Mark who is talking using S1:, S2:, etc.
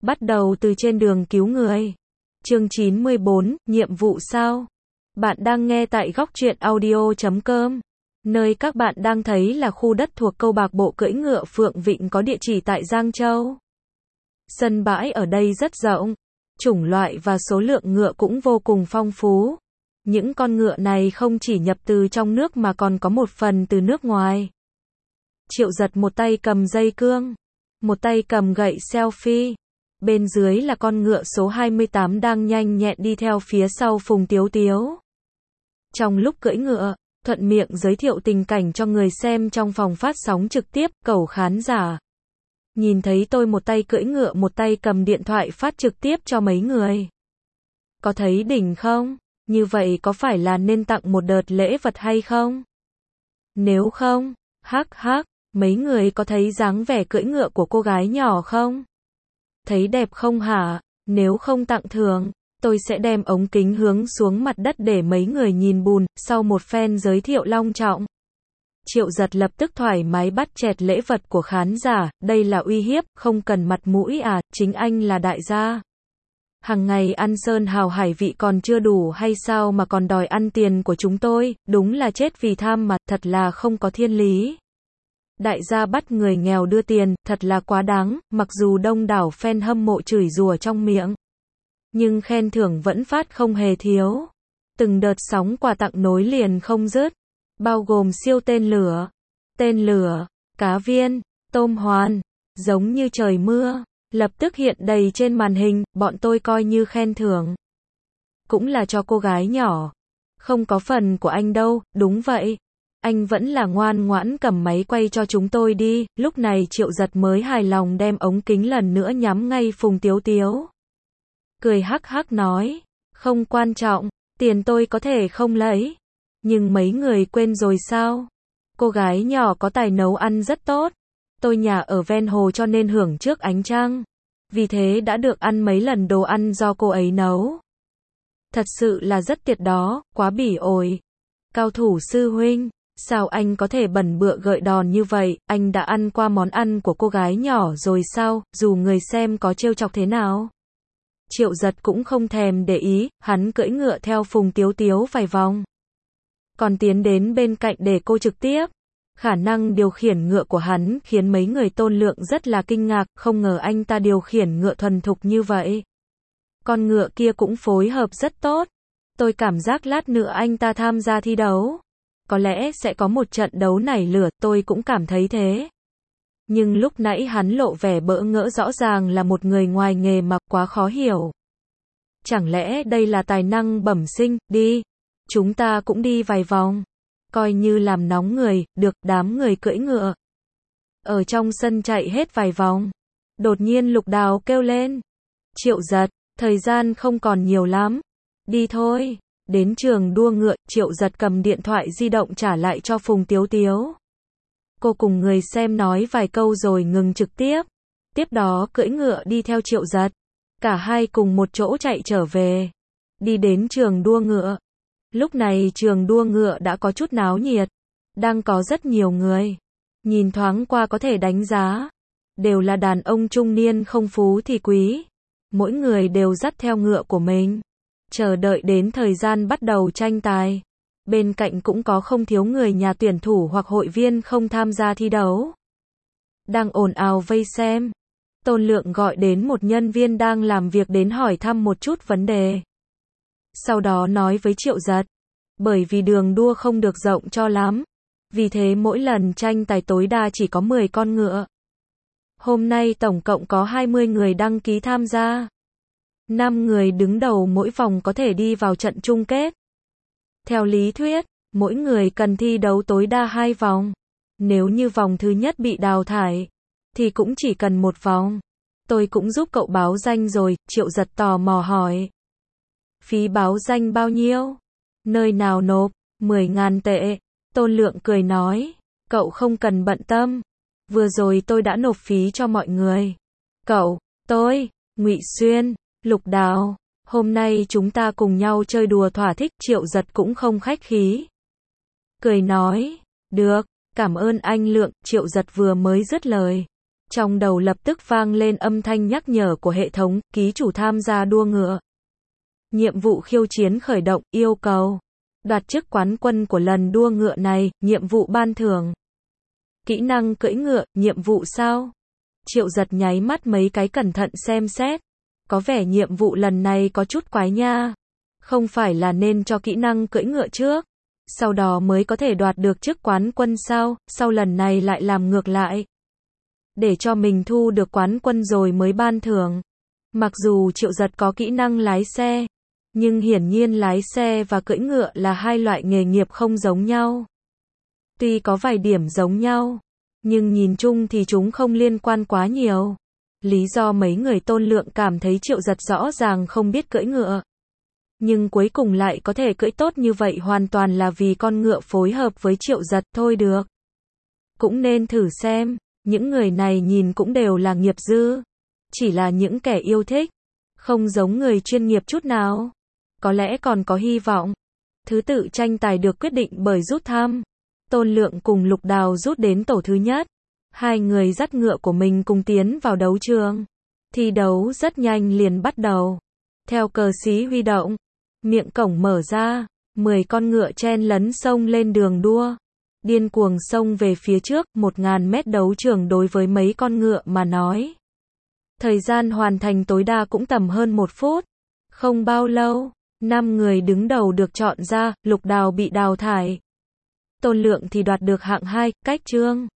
S1: Bắt đầu từ trên đường cứu người. Chương 94, nhiệm vụ sao? Bạn đang nghe tại góc truyện audio.com. Nơi các bạn đang thấy là khu đất thuộc câu lạc bộ cưỡi ngựa Phượng Vịnh có địa chỉ tại Giang Châu. Sân bãi ở đây rất rộng. Chủng loại và số lượng ngựa cũng vô cùng phong phú. Những con ngựa này không chỉ nhập từ trong nước mà còn có một phần từ nước ngoài. Triệu Giật một tay cầm dây cương, một tay cầm gậy selfie. Bên dưới là con ngựa số 28 đang nhanh nhẹn đi theo phía sau Phùng Tiếu Tiếu. Trong lúc cưỡi ngựa, thuận miệng giới thiệu tình cảnh cho người xem trong phòng phát sóng trực tiếp, cẩu khán giả. Nhìn thấy tôi một tay cưỡi ngựa một tay cầm điện thoại phát trực tiếp cho mấy người. Có thấy đỉnh không? Như vậy có phải là nên tặng một đợt lễ vật hay không? Nếu không, hắc, mấy người có thấy dáng vẻ cưỡi ngựa của cô gái nhỏ không? Thấy đẹp không hả? Nếu không tặng thưởng, tôi sẽ đem ống kính hướng xuống mặt đất để mấy người nhìn bùn. Sau một phen giới thiệu long trọng, Triệu Giật lập tức thoải mái bắt chẹt lễ vật của khán giả. Đây là uy hiếp, không cần mặt mũi à, chính anh là đại gia. Hằng ngày ăn sơn hào hải vị còn chưa đủ hay sao mà còn đòi ăn tiền của chúng tôi, đúng là chết vì tham mà, thật là không có thiên lý. Đại gia bắt người nghèo đưa tiền, thật là quá đáng, mặc dù đông đảo fan hâm mộ chửi rủa trong miệng. Nhưng khen thưởng vẫn phát không hề thiếu. Từng đợt sóng quà tặng nối liền không dứt, bao gồm siêu tên lửa, cá viên, tôm hoàn, giống như trời mưa, lập tức hiện đầy trên màn hình, bọn tôi coi như khen thưởng. Cũng là cho cô gái nhỏ. Không có phần của anh đâu, đúng vậy. Anh vẫn là ngoan ngoãn cầm máy quay cho chúng tôi đi. Lúc này Triệu Giật mới hài lòng đem ống kính lần nữa nhắm ngay Phùng Tiếu Tiếu. Cười hắc nói, không quan trọng, tiền tôi có thể không lấy. Nhưng mấy người quên rồi sao? Cô gái nhỏ có tài nấu ăn rất tốt. Tôi nhà ở ven hồ cho nên hưởng trước ánh trăng. Vì thế đã được ăn mấy lần đồ ăn do cô ấy nấu. Thật sự là rất tuyệt đó, quá bỉ ổi. Cao thủ sư huynh, sao anh có thể bẩn bựa gợi đòn như vậy? Anh đã ăn qua món ăn của cô gái nhỏ rồi sao, dù người xem có trêu chọc thế nào? Triệu Giật cũng không thèm để ý, hắn cưỡi ngựa theo Phùng Tiếu Tiếu vài vòng. Còn tiến đến bên cạnh để cô trực tiếp. Khả năng điều khiển ngựa của hắn khiến mấy người Tôn Lượng rất là kinh ngạc, không ngờ anh ta điều khiển ngựa thuần thục như vậy. Con ngựa kia cũng phối hợp rất tốt. Tôi cảm giác lát nữa anh ta tham gia thi đấu. Có lẽ sẽ có một trận đấu nảy lửa, tôi cũng cảm thấy thế. Nhưng lúc nãy hắn lộ vẻ bỡ ngỡ, rõ ràng là một người ngoài nghề mà quá khó hiểu. Chẳng lẽ đây là tài năng bẩm sinh? Đi, chúng ta cũng đi vài vòng. Coi như làm nóng người, được. Đám người cưỡi ngựa ở trong sân chạy hết vài vòng. Đột nhiên Lục Đào kêu lên. Triệu Giật, thời gian không còn nhiều lắm. Đi thôi. Đến trường đua ngựa, Triệu Giật cầm điện thoại di động trả lại cho Phùng Tiếu Tiếu. Cô cùng người xem nói vài câu rồi ngừng trực tiếp. Tiếp đó cưỡi ngựa đi theo Triệu Giật. Cả hai cùng một chỗ chạy trở về. Đi đến trường đua ngựa. Lúc này trường đua ngựa đã có chút náo nhiệt. Đang có rất nhiều người. Nhìn thoáng qua có thể đánh giá. Đều là đàn ông trung niên không phú thì quý. Mỗi người đều dắt theo ngựa của mình. Chờ đợi đến thời gian bắt đầu tranh tài. Bên cạnh cũng có không thiếu người nhà tuyển thủ hoặc hội viên không tham gia thi đấu. Đang ồn ào vây xem. Tôn Lượng gọi đến một nhân viên đang làm việc đến hỏi thăm một chút vấn đề. Sau đó nói với Triệu Giật. Bởi vì đường đua không được rộng cho lắm. Vì thế mỗi lần tranh tài tối đa chỉ có 10 con ngựa. Hôm nay tổng cộng có 20 người đăng ký tham gia. 5 người đứng đầu mỗi vòng có thể đi vào trận chung kết. Theo lý thuyết, mỗi người cần thi đấu tối đa 2 vòng. Nếu như vòng thứ nhất bị đào thải, thì cũng chỉ cần 1 vòng. Tôi cũng giúp cậu báo danh rồi, Triệu Giật tò mò hỏi. Phí báo danh bao nhiêu? Nơi nào nộp? 10.000 tệ. Tôn Lượng cười nói. Cậu không cần bận tâm. Vừa rồi tôi đã nộp phí cho mọi người. Cậu, tôi, Ngụy Xuyên, Lục Đào. Hôm nay chúng ta cùng nhau chơi đùa thỏa thích. Triệu Giật cũng không khách khí. Cười nói. Được, cảm ơn anh Lượng. Triệu Giật vừa mới dứt lời. Trong đầu lập tức vang lên âm thanh nhắc nhở của hệ thống, ký chủ tham gia đua ngựa. Nhiệm vụ khiêu chiến khởi động, yêu cầu đoạt chức quán quân của lần đua ngựa này, nhiệm vụ ban thưởng. Kỹ năng cưỡi ngựa, nhiệm vụ sao? Triệu Giật nháy mắt mấy cái cẩn thận xem xét. Có vẻ nhiệm vụ lần này có chút quái nha. Không phải là nên cho kỹ năng cưỡi ngựa trước, sau đó mới có thể đoạt được chức quán quân sao? Sau lần này lại làm ngược lại. Để cho mình thu được quán quân rồi mới ban thưởng. Mặc dù Triệu Giật có kỹ năng lái xe, nhưng hiển nhiên lái xe và cưỡi ngựa là hai loại nghề nghiệp không giống nhau. Tuy có vài điểm giống nhau, nhưng nhìn chung thì chúng không liên quan quá nhiều. Lý do mấy người Tôn Lượng cảm thấy Triệu Giật rõ ràng không biết cưỡi ngựa, nhưng cuối cùng lại có thể cưỡi tốt như vậy hoàn toàn là vì con ngựa phối hợp với Triệu Giật thôi được. Cũng nên thử xem, những người này nhìn cũng đều là nghiệp dư, chỉ là những kẻ yêu thích, không giống người chuyên nghiệp chút nào. Có lẽ còn có hy vọng. Thứ tự tranh tài được quyết định bởi rút thăm. Tôn Lượng cùng Lục Đào rút đến tổ thứ nhất. Hai người dắt ngựa của mình cùng tiến vào đấu trường. Thi đấu rất nhanh liền bắt đầu. Theo cờ xí huy động, miệng cổng mở ra, 10 con ngựa chen lấn xông lên đường đua. Điên cuồng xông về phía trước, 1000 mét đấu trường đối với mấy con ngựa mà nói. Thời gian hoàn thành tối đa cũng tầm hơn 1 phút. Không bao lâu, 5 người đứng đầu được chọn ra, Lục Đào bị đào thải. Tôn Lượng thì đoạt được hạng 2, cách Trương